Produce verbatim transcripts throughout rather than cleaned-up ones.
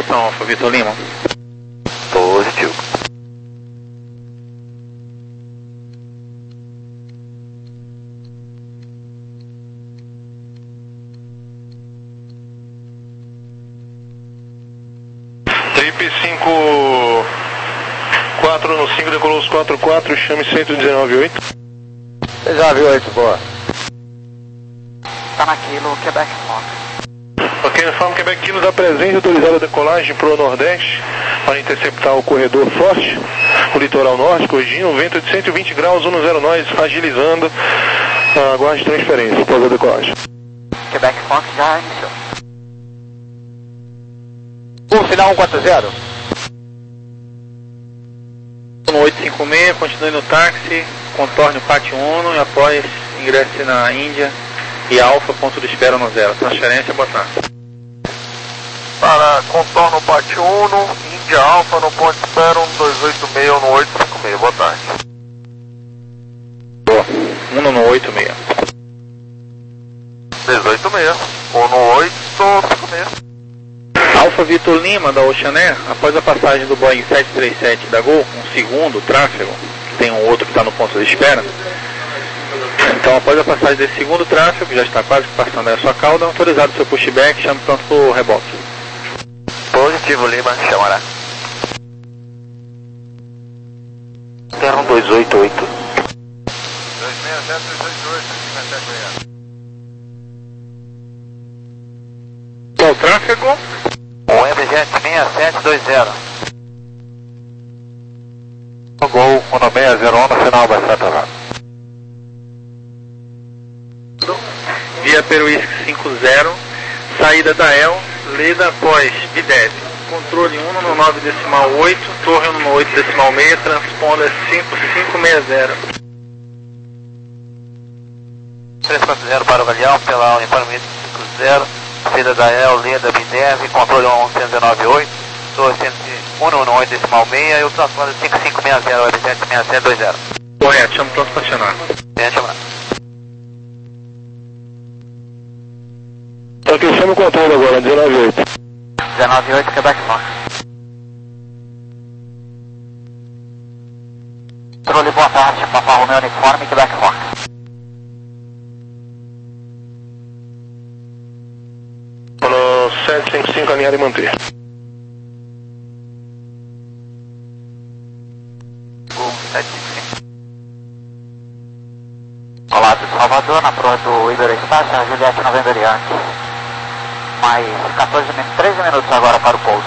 Confirmação, Alfa Vitor Lima. Positivo. Trip cinco quatro no cinco, decolou os quatro quatro, chame cento e dezenove oito. dezenove oito, boa. Tá naquilo, Quebec Fox. Ok, informe Quebec Kilo da presença autorizada a decolagem para o Nordeste para interceptar o corredor forte, o litoral norte, corrigindo, vento de cento e vinte graus, um zero nós, agilizando, aguarde transferência após a decolagem. Quebec Fox já iniciou. O final um quatro zero. No oito cinco seis, continue no táxi, contorne o pátio Uno e após ingresse na Índia e Alfa, ponto de espera no zero. Transferência, boa tarde. Para contorno pátio Uno, Índia Alfa no ponto de espera um dois oito seis no oito cinco seis, boa tarde. Boa, Uno no oito seis. dezoito seis, ou no oito cinco seis. Alfa Vitor Lima, da Ocean Air, após a passagem do Boeing sete três sete da Gol, um segundo tráfego, tem um outro que está no ponto de espera. Então, após a passagem desse segundo tráfego, já está quase passando aí a sua cauda, autorizado o seu pushback, chame pronto para o reboque. Positivo, Lima, chamará. Terra um dois oito oito. dois seis zero dois oito oito, Qual o tráfego? O Webjet seis sete dois zero. Gol um seis zero um no final, vai ser atrasado. Via Peruísque cinco zero, saída da E L, Leda após B D E V. Controle um no nove decimal oito, torre um no oito decimal seis, transponder cinco cinco seis zero. três quatro zero para o Galeão, pela uniforme cinco zero. Saída da E L, Leda, B D E V, controle um cento e dezenove oito, torre um no oito decimal seis e o transponder cinco cinco seis zero, Webjet seis sete dois zero. Correto, chame pronto para acionar. Tem chamar. Ok, chama o controle agora, dezenove oito. dezenove oito, Quebec Fox. Controle, boa tarde, Papa Romeo Uniforme, Quebec Fox. Falou sete cinco cinco, alinhar e manter. Gol sete cinco. Olá, do Salvador, na proa do Iberoespaço, a Juliette November Yankee. Mais quatorze, treze minutos agora para o pouso.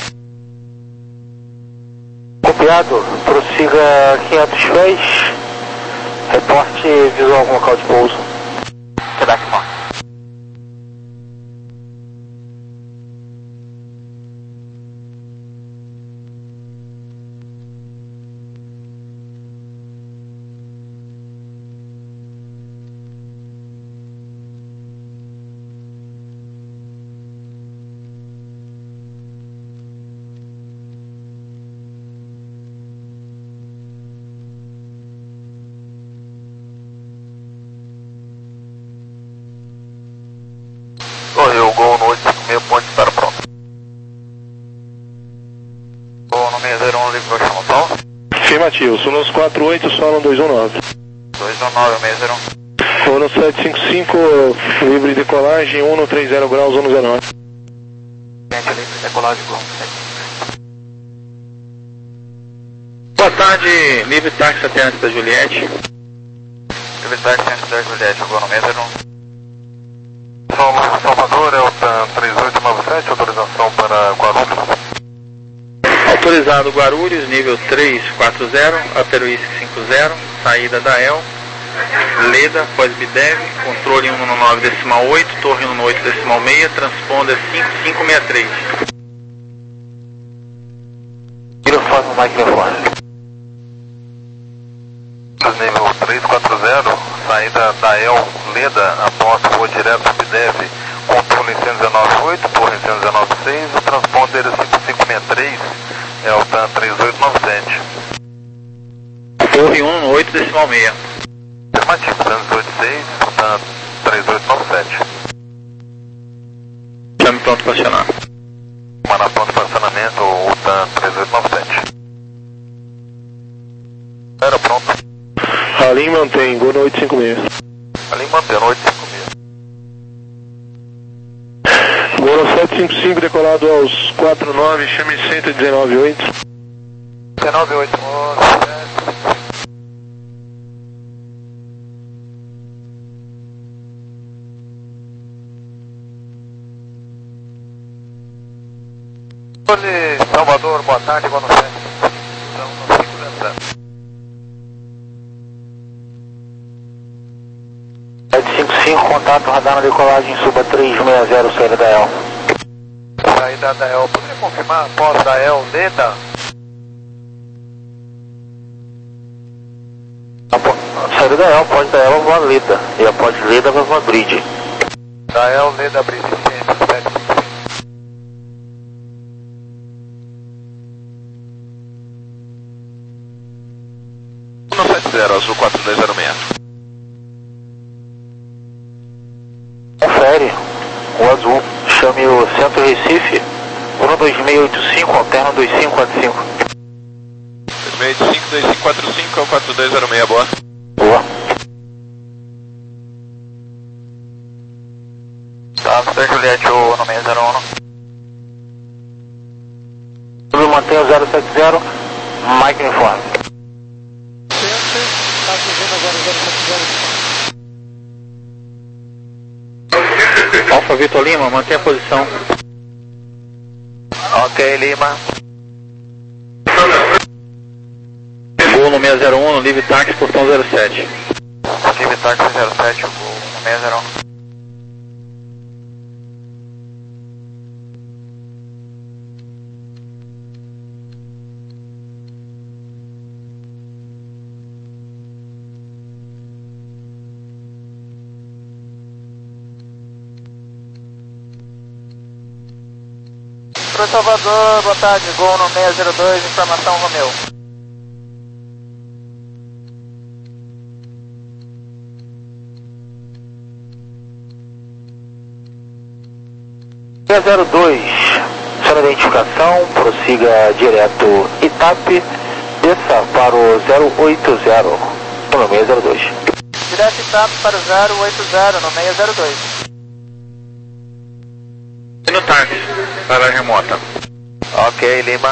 Copiado, prossiga quinhentos pés, reporte visual com local de pouso. Quebec Fox. Correu o gol no oito cinco seis, ponto de espera pronto. Gol no seis zero um, ligou chama Paulo. Afirmativo, Sonos quatro oito, solo dois um nove. dois um nove, seis zero um. Sonos sete cinco cinco, livre decolagem, um no três zero graus, um zero nove. Gente, livre decolagem, Gol sete. Boa tarde, livre táxi até da Juliette. Liberdade cento da Juliette, gol no seis zero um. Salvador, é o TAM três oito nove sete, autorização para Guarulhos. Autorizado Guarulhos, nível três quatro zero, a Peruísque cinco zero, saída da E L, Leda, após B D E V, controle um no nove decimal oito, torre um no oito decimal seis, transponder cinco cinco seis três. Microfone no microfone. Nível três quatro zero, saída da E L, Leda, após voo direto B D E V, controle cento e dezenove oito, torre cento e dezenove seis, o transponder cinco cinco seis três, é o TAM três oito nove sete. Torre um no oito decimal seis. Afirmativo, trezentos e oitenta e seis, o TAM três oito nove sete. Chame pronto para acionar. Manda pronto para estacionamento, U T A N três oito nove sete. Era pronto. Alim mantém, Gol no oito cinco seis. Alim mantendo, oito cinco seis. Gol no sete cinco cinco, decolado aos quatro nove, chame cento e dezenove oito. dezenove oito. Salvador, boa tarde, boa noite. Estamos no segurança. sete cinco cinco, contato, radar na decolagem, suba três seis zero, saída da E L. Saída da E L, poderia confirmar após da E L, Leda? A saída da E L, pode da E L, voa Leda, e após Leda vai voar Bridge. Da E L, Leda, Bridge, ciência, sete cinco cinco. sete zero, azul quatro dois zero seis. Confere, o azul, chame o Centro Recife, um dois seis oito cinco, alterno dois cinco quatro cinco. dois seis oito cinco, dois cinco quatro cinco, é o quatro dois zero seis, boa. Boa. Tá, Sr. Juliette, o no seis zero um. Tudo mantém o zero sete zero, Mike uniforme. Alfa Vitor Lima, mantém a posição. Ok, Lima. Gol no seis zero um, no livre táxi, portão zero sete. Livre táxi zero sete, o gol no seis zero um. Pro Salvador, boa tarde, Gol no seis zero dois, informação Romeu. seis zero dois, sua identificação, prossiga direto Itape, desça para o zero oito zero, no seis zero dois. Direto Itape para o zero oito zero, no seis zero dois. E no táxi, paragem remota. Ok, Lima.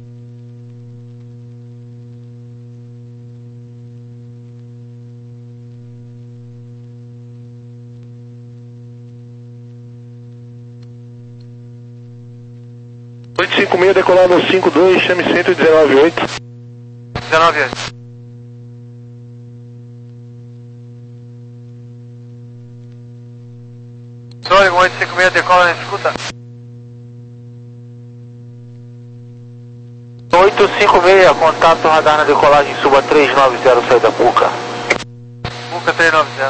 oito cinco seis, decolado aos cinco dois, chame cento e dezenove oito. dezenove oito. Sorry, oito cinco seis, decola na escuta. oito cinco seis, contato radar na decolagem, suba três nove zero, saída Puca. Puca três nove zero.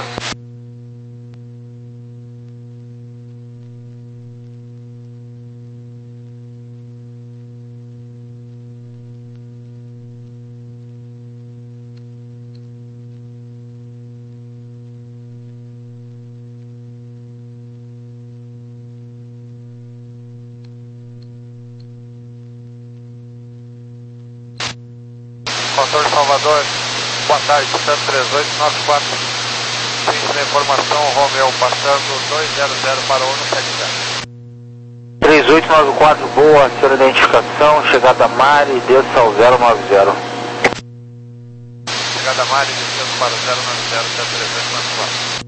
Controle Salvador, boa tarde, Santos três oito nove quatro. Ciência da informação, Romeu, passando dois zero zero para o um sete zero. três oito nove quatro, boa, sua identificação, chegada Mari, desça ao zero nove zero. Chegada Mari, descendo para o zero nove zero, Santos três oito nove quatro.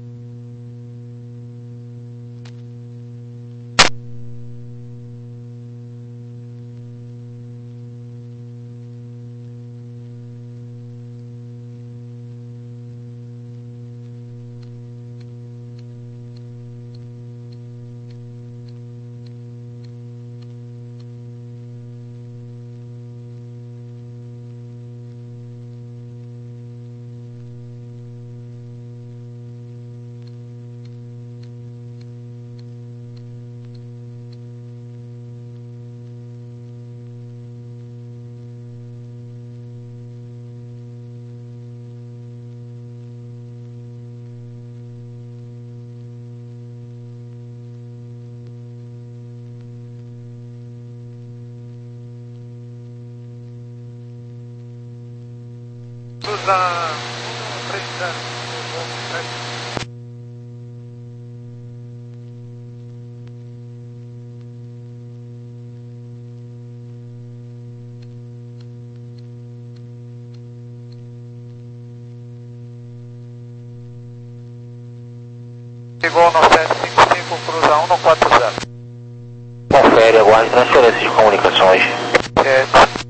na três zero. Chegou no sete cinco cinco, cruza um no quatro zero. Confere, aguarde transferência de comunicações. É.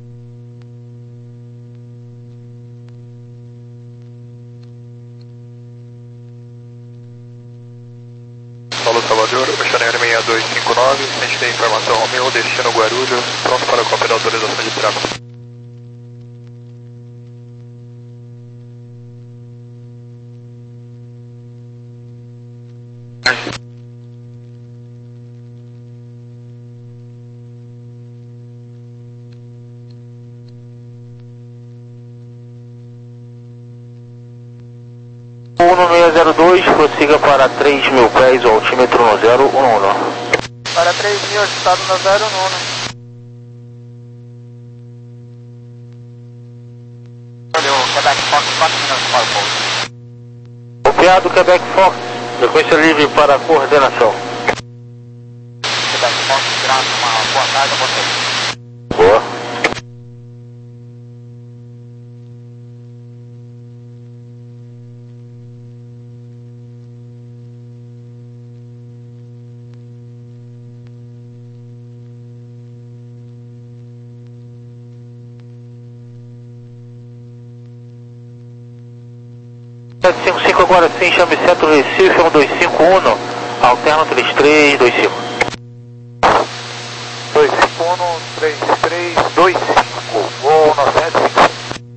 Paulo Salvador, Oceaneiro seis dois cinco nove, sente da informação Romeu, destino Guarulhos, pronto para cópia da autorização de tráfego. um seis zero dois, prossiga para três mil pés, o altímetro no zero um um. Para três mil, estado no zero um um. Valeu, Quebec Fox, quatro minutos para o pouso. Copiado, Quebec Fox, frequência livre para coordenação. Quebec Fox, graças a uma boa tarde a vocês. Boa. sete cinco cinco agora sim, chame centro Recife, um dois cinco um, alterno três três dois cinco. dois cinco um, três três dois cinco, voo no sete cinco cinco.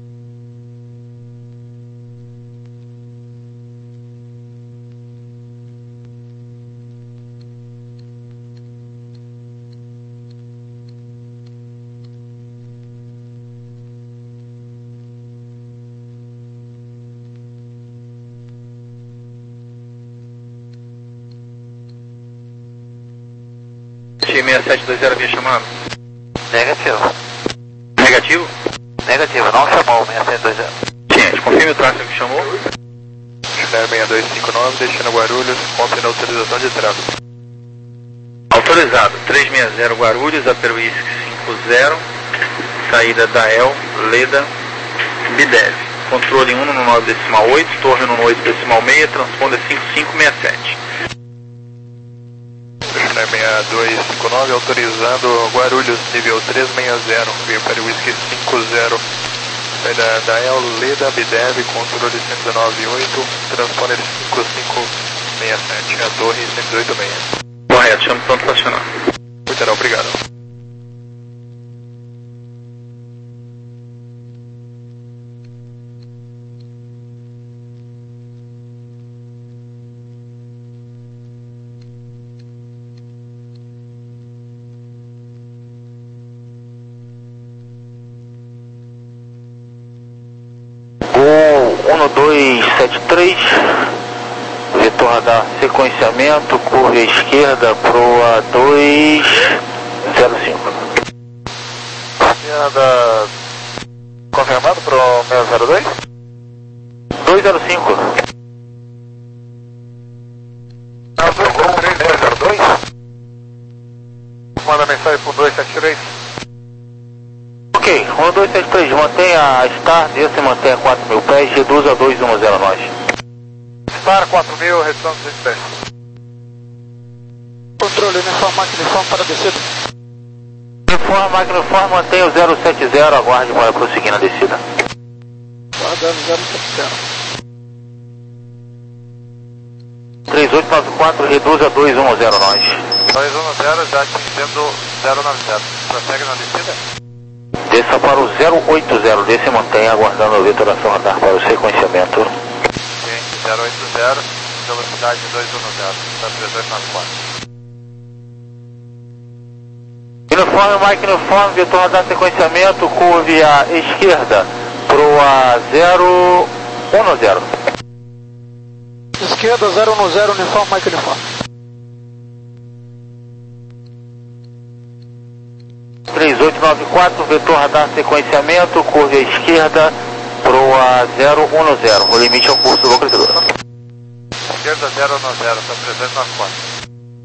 seis sete dois zero havia chamado? Negativo. Negativo? Negativo, não chamou o seis sete dois zero. Gente, confirme o tráfego que chamou. Oceaneiro seis dois cinco nove, destino Guarulhos, cópia da autorização de tráfego. Autorizado, trezentos e sessenta Guarulhos, Aper Whisky cinco zero, saída da E L, Leda, Bidev. Controle um no nove decimal oito, torre no oito decimal seis, transponder cinco cinco seis sete. seis dois cinco nove, autorizando Guarulhos, nível trezentos e sessenta, via Aper Whisky cinco zero, saída da E L, Leda, Bidev, controle cento e dezenove oito, transponder cinco cinco seis sete, a torre cento e dezoito seis. Correto, chamo pronto para acionar. Muito bem, obrigado. um dois sete três, vetor radar sequenciamento, curva à esquerda, proa dois zero cinco. Esquerda confirmado para o seis zero dois? dois zero cinco. seis zero dois? Manda mensagem para o dois sete três. Ok, um dois sete três, mantenha a Star, desça e mantenha quatro mil pés, reduz a dois um zero nós. Star quatro mil, restante de pés. Controle, uniforme, máquina uniforme para descida. Uniforme, máquina uniforme, mantenha o zero sete zero, aguarde para prosseguir na descida. Guardando zero sete zero. três oito nove quatro, reduz a dois um zero nós. dois um zero, já atingindo zero nove zero. Prossegue na descida? Desça para o zero oito zero, desça e mantenha aguardando a vetoração radar para o sequenciamento. Ok, zero oito zero, velocidade dois um zero, está três oito nove quatro. Uniforme, máquina uniforme, vetor radar sequenciamento, curve à esquerda, proa zero um zero. Esquerda zero um zero, uniforme, máquina uniforme. três oito nove quatro, vetor radar sequenciamento, curva à esquerda, proa zero um zero, o limite é o curso do localizador. Esquerda zero um zero, está trezentos e noventa e quatro.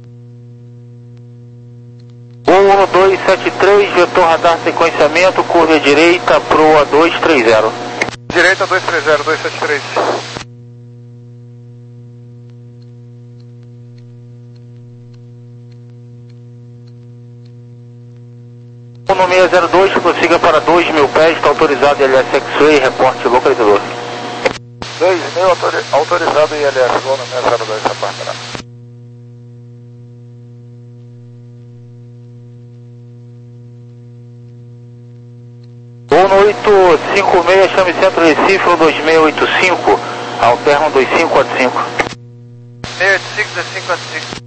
um um dois sete três, vetor radar sequenciamento, curva à direita, proa dois três zero. Direita dois três zero, dois sete três. um seis zero dois, prossiga para dois mil pés, está autorizado I L S X-Ray, reporte localizador. dois mil autori autorizado I L S, vou no seis zero dois, reportará. um oito cinco seis, chame Centro Recife, um dois seis oito cinco, alterna um dois cinco quatro cinco. seis oito cinco, dois cinco quatro cinco.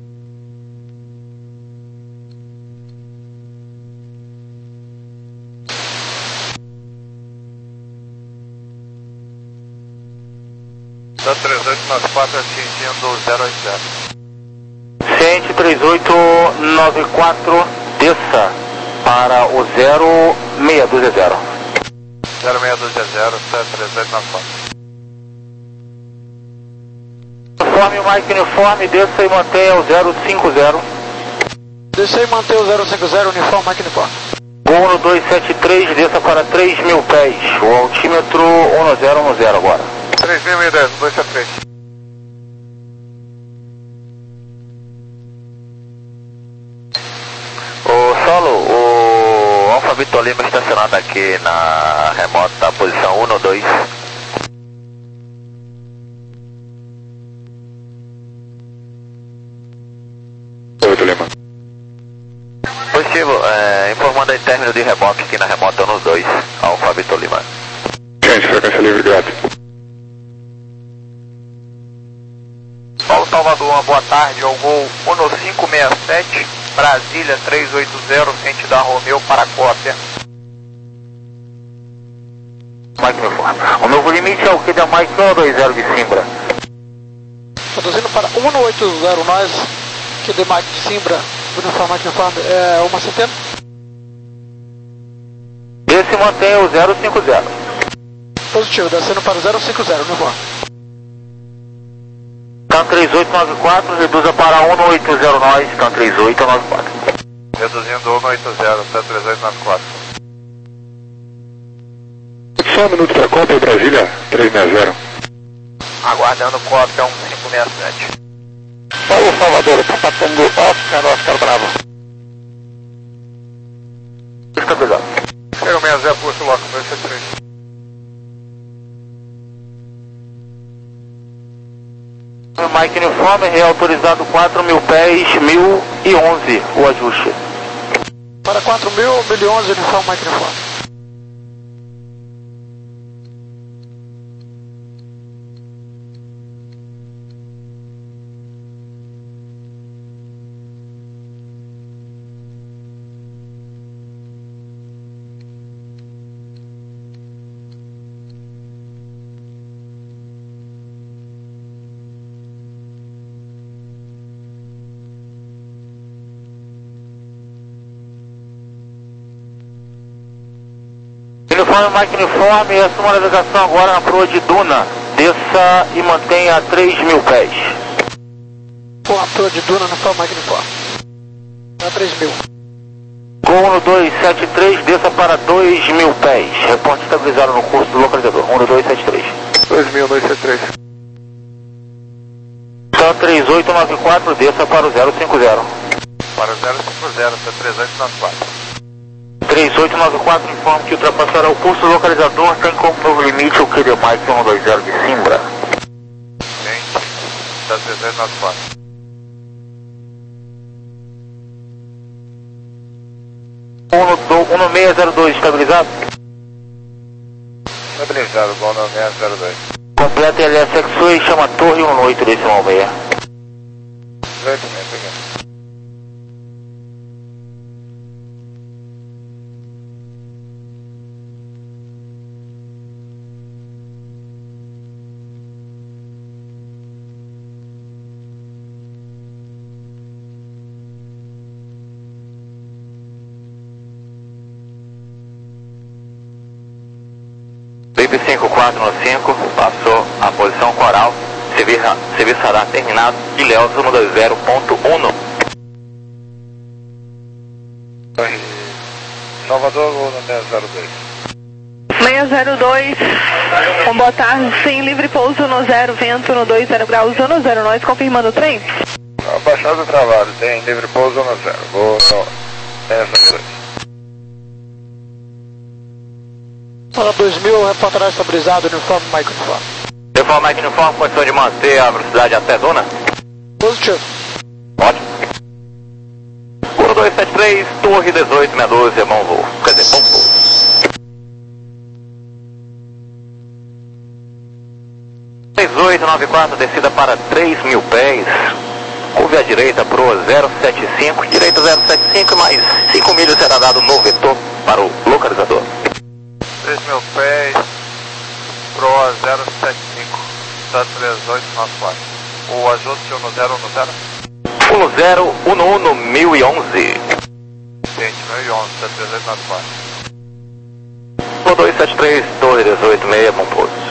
Está trezentos e noventa e quatro atingindo zero oito zero. Ciente três oito nove quatro, desça para o zero seis dois zero. zero seis dois zero, está trezentos e noventa e quatro. Uniforme, Mike Uniforme, desça e mantenha o zero cinco zero. Desça e mantenha o zero cinco zero, Uniforme, Mike Uniforme. um dois sete três, desça para três mil pés, o altímetro um zero um zero agora. três mil e dez, dois sete três. O Solo, o Alfa Vitor Lima estacionado aqui na remota posição um dois. Vitor Lima. Positivo, é, informando aí término de reboque aqui na remota um dois, Alfa Vitor Lima. Gente, frequência livre, grato. Paulo Salvador, uma boa tarde, ao gol um cinco seis sete, Brasília três oito zero, frente da Romeu para cópia. Mike Uniforme. O novo limite é o que da Mike um dois zero de Simbra. Conduzindo para um oito zero, nós, que de Mike de Simbra, Uniforme, Mike Uniforme, é uma centena. Esse mantém o zero cinco zero. Positivo, descendo para o zero cinco zero, Uniforme. Can três oito nove quatro, reduza para um oito zero nós, Can três oito nove quatro. Reduzindo um oito zero, está trezentos e noventa e quatro. Só um minuto para cópia, Brasília três seis zero. Aguardando cópia um cinco seis sete. Paulo Salvador, Papa Tango, Oscar, Oscar Bravo. Estabilizado. Chega o seis zero, curso logo, dois sete três. Mike Uniforme, reautorizado quatro mil pés, mil e onze, o ajuste. Para quatro mil, mil e onze, Uniforme, Mike Uniforme. Uniforme, Mike Uniforme, assuma a navegação agora na proa de Duna. Desça e mantenha a três mil pés. Com a proa de Duna, Uniforme, Mike Uniforme. A três mil. Gol um dois sete três, desça para dois mil pés. Reporte estabilizado no curso do localizador. um dois sete três. dois mil, dois sete três. Can três oito nove quatro, desça para o zero cinco zero. Para o zero cinco zero, está trezentos e noventa e quatro. três oito nove quatro, informa que ultrapassará o curso localizador, tem como novo limite o Q D Mike um dois zero de Simbra. Gente, está trezentos e noventa e quatro. um seis zero dois, estabilizado? Estabilizado, bom no seis zero dois. Completa L S X-Ray, chama Torre um oito decimal seis. oito seis, obrigado. B B C cinco quatro no cinco, passou a posição coral, serviço, serviço radar terminado, Ilhéus cento e vinte ponto um. Salvador ou no seis zero dois? seis zero dois, com boa tarde, sim, livre pouso no zero, vento no dois zero graus, no zero, nós confirmando o trem? Abaixado travado, tem livre pouso no zero, vou no seis zero dois. Fala dois mil, reportagem estabilizado, uniforme Mike Uniforme. Uniforme Mike Uniforme, condição de manter a velocidade até zona? Positivo. Ótimo. um dois sete três, Torre dezoito sessenta e dois, mão voo. Quer dizer, bom voo. três oito nove quatro, descida para três mil pés. Curve à direita pro zero sete cinco, direita zero sete cinco, mais cinco milhas será dado no vetor para o localizador. três mil pés, pro zero sete cinco, está três oito nove quatro. O ajuste no zero no zero? um zero um um mil e onze. Gente, mil e onze, está três oito nove quatro. um dois sete três, Torre dezoito seis, bom pouso.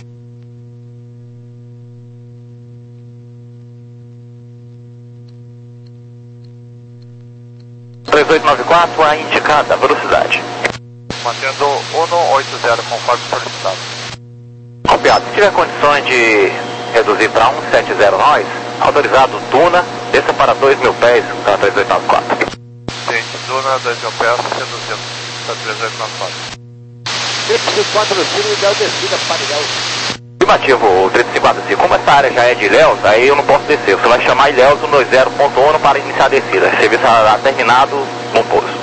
três oito nove quatro, a indicada velocidade. Mantendo um oito zero conforme solicitado. Copiado. Se tiver condições de reduzir para um sete zero nós, autorizado Duna, desça para dois mil pés, para três oito nove quatro. Gente, Duna, dois mil pés, reduzindo, está três oito nove quatro. trinta e cinco patrocínio, ideal descida para Ilhéus. Afirmativo, trinta e cinco quatro. Como essa área já é de Ilhéus, aí eu não posso descer. Você vai chamar Ilhéus cento e vinte ponto um para iniciar a descida. Serviço radar terminado, bom pouso.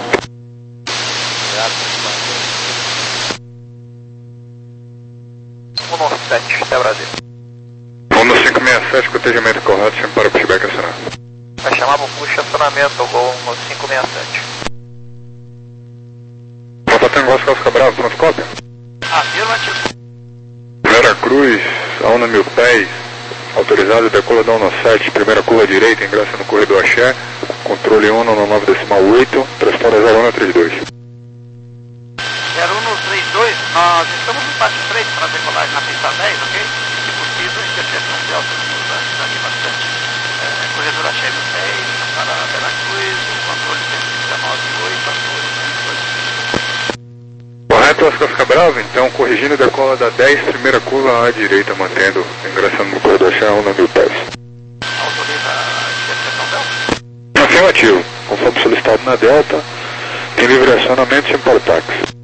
um sete, até Brasil. um cinco seis sete, cotejamento correto, sempre para o pushback acionar. Vai chamar o push acionamento, gol no cinco seis sete. Papa Tango Oscar Oscar Bravo, nosso cópia. Afirmativo. Vera Cruz, a um mil pés, autorizado, decola da um sete, primeira curva direita, ingressa no corredor Axé, controle um no nove decimal oito, transponder zero um três dois. zero um três dois, nós estamos no pátio três para decolagem na pista dez, ok? Se possível, interseção de alta velocidade aqui bastante. É, corredor Axé dez, para Vera Cruz, controle cento e dezenove oito, controle cento e dois. Correto, Oscar Oscar Bravo, então corrigindo, decola da dez, primeira curva à direita, mantendo, ingressando no corredor Axé, um mil pés. Autoriza a interseção dela? Afirmativo, conforme solicitado na Delta, tem livre acionamento sem portáxi.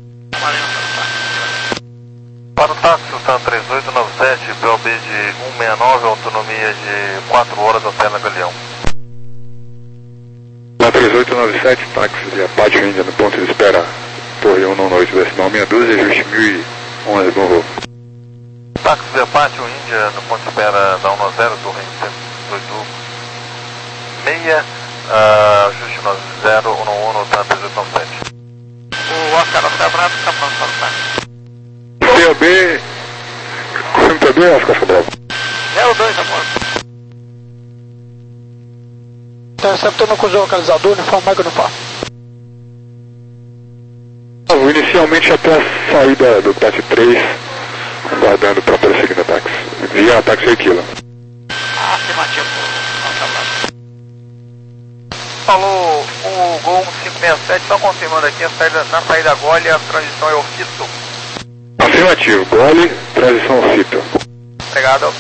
Para o táxi, o TAM três oito nove sete, P O B de cento e sessenta e nove, autonomia de quatro horas até na Galeão. Na três oito nove sete, táxi de Apache Índia no ponto de espera, Torre um oito decimal meia dúzia, ajuste mil e onze, bom voo. Táxi de Apache Índia no ponto de espera da um zero, Torre cento e oito seis, uh, ajuste no zero um um no TAM três oito nove sete. O Oscar Oscar Bravo está pronto para o táxi. P O B, confirma P O B, Oscar Oscar Bravo. zero dois, amor. Interceptando com o localizador, uniforme Mike Uniforme. Inicialmente até a saída do táxi três, aguardando para prosseguir no táxi. Via táxi oito quilos. Afirmativo, Oscar Bravo. Falou o Gol cinco seis sete, só confirmando aqui, a saída, na saída Gole, a transição é o Fito. Afirmativo, Gole, transição Fito. Obrigado.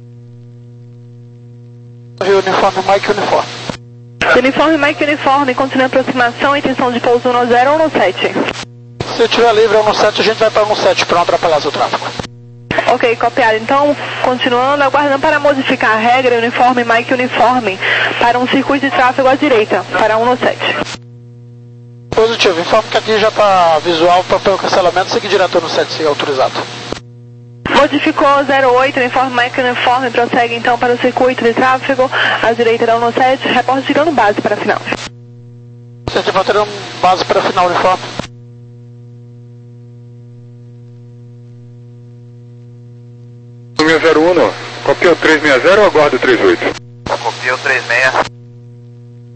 Uniforme Mike Uniforme. Uniforme Mike Uniforme, continua a aproximação, intenção de pouso no zero ou no sete? Se tiver livre no sete, a gente vai para no sete para não atrapalhar seu tráfego. Ok, copiado. Então, continuando, aguardando para modificar a regra Uniforme Mike Uniforme para um circuito de tráfego à direita, para um no sete. Positivo, informe que aqui já está visual para o cancelamento, seguir direto no sete, se autorizado. Modificou zero oito, Uniforme Mike Uniforme, prossegue então para o circuito de tráfego à direita da um no sete, reporte chegando base para a final. Centro de Infantaria, base para a final, uniforme. zero um, copia o três seis zero ou aguarda o três oito? Copia o três seis.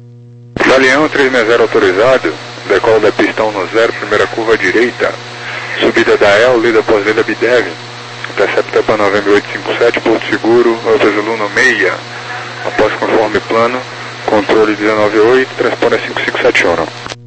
Galeão três seis zero autorizado, decola da pista um no zero, primeira curva à direita, Subida da E L, lida pós-lida B D E V. Intercepta para Novembro oito cinco sete, Porto Seguro, Alfa Zulu no meia. Após conforme plano, controle dezenove oito, transponder cinco cinco sete um.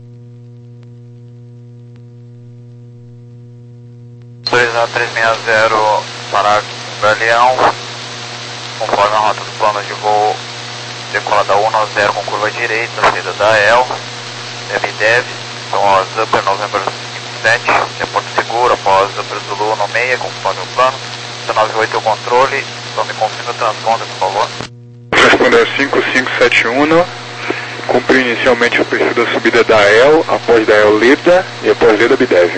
dois A três seis zero para Galeão, conforme a rota do plano de voo, decola da um a zero com curva direita, saída da E L, B D E V, após Upper November cinco sete, é Porto Seguro, após Upper Zulu no meia, conforme o plano, dezenove oito é o controle, só me confirma o transponder, por favor. Transponder cinco cinco sete um, cumpre inicialmente o perfil da subida da E L, após da E L lida e após lida B D E V.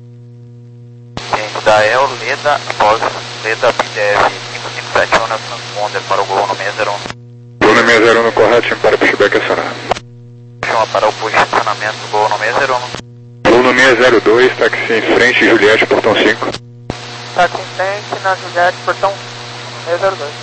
Da E L, lida, após lida B D E V cinco cinco sete um, é transponder para o Gol no seis zero um. Gol no seis zero um correto, chama para o pushback acionar. Chama para o posicionamento do Gol no seis zero um. Gol no seis zero dois, táxi em frente, Juliette, portão cinco. Táxi em frente, na Juliette, portão seis zero dois.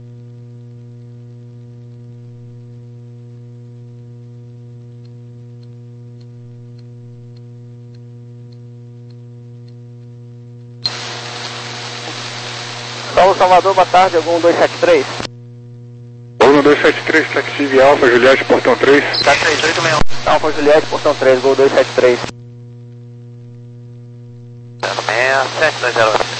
Paulo Salvador, boa tarde, Gol dois sete três. Gol dois sete três, táxi via Alfa, Juliette, portão três. Tá três oito seis um. Alfa Juliette, portão três, Gol dois sete três. seis sete dois zero oito.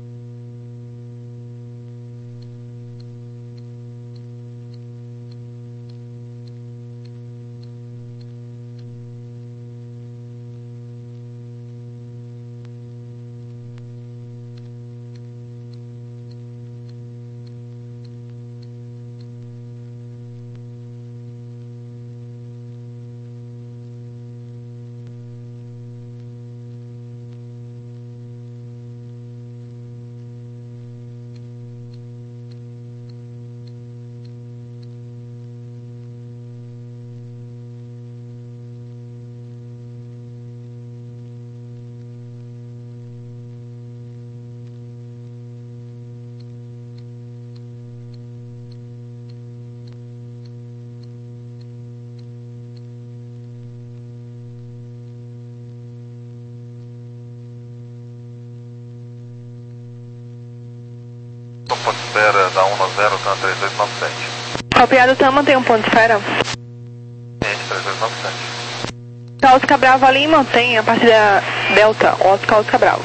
Ponto de espera da um a zero, tá três dois nove sete. Copiado, Tam, mantém um ponto de espera. três dois nove sete. Oscar Bravo ali, mantém a partir da Delta, Oscar Oscar Bravo.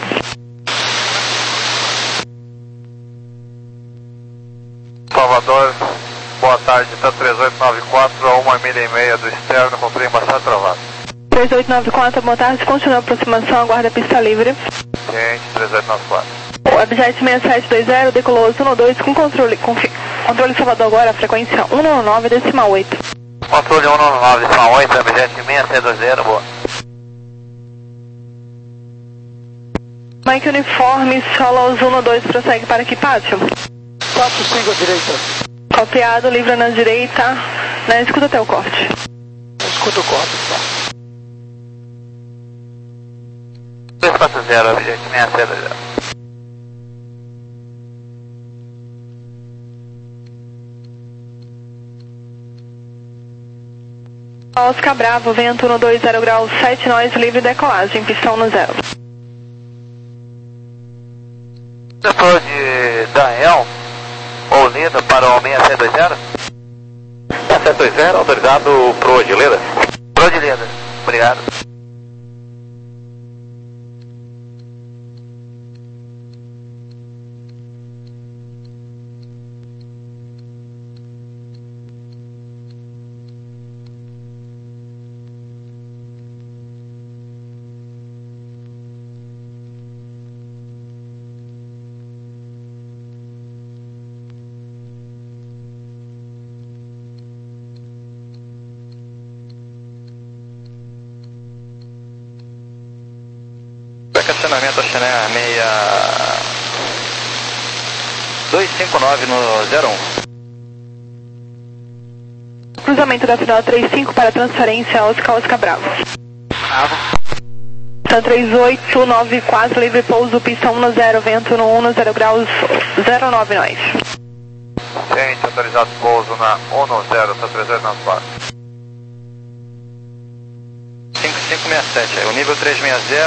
Salvador, boa tarde, tá três oito nove quatro, a uma milha e meia do externo, comprei embaixada travada. três oito nove quatro, boa tarde, continua a aproximação, aguarda a pista livre. Gente, três oito nove quatro. Webjet seis sete dois zero, decolou um dois com controle, confi, controle Salvador agora, frequência um nove nove decimal oito. Controle um nove nove decimal oito, Webjet seis sete dois zero, boa. Mike Uniforme, Solos um dois, prossegue para que pátio? quatro cinco à direita. Copiado, livre na direita, na escuta até o corte. Escuta o corte, tá. dois quatro zero, Webjet seis sete dois zero. Oscar Bravo, vento no dois zero graus sete, nós livre decolagem, pistão no zero. Depois de da E L, ou Lida para o seis sete dois zero? seis sete dois zero, autorizado pro de Lida. Pro de Lida, obrigado. Estacionamento Oceané seis dois cinco nove no zero um. Cruzamento da final três cinco para transferência Oscar Oscar Bravo. Bravo. Então três oito nove quatro, livre pouso, pista um no zero, vento no um no zero graus zero nove nós. Gente, autorizado pouso na um no zero, tá três oito nove quatro. cinco cinco seis sete, aí o nível trezentos e sessenta.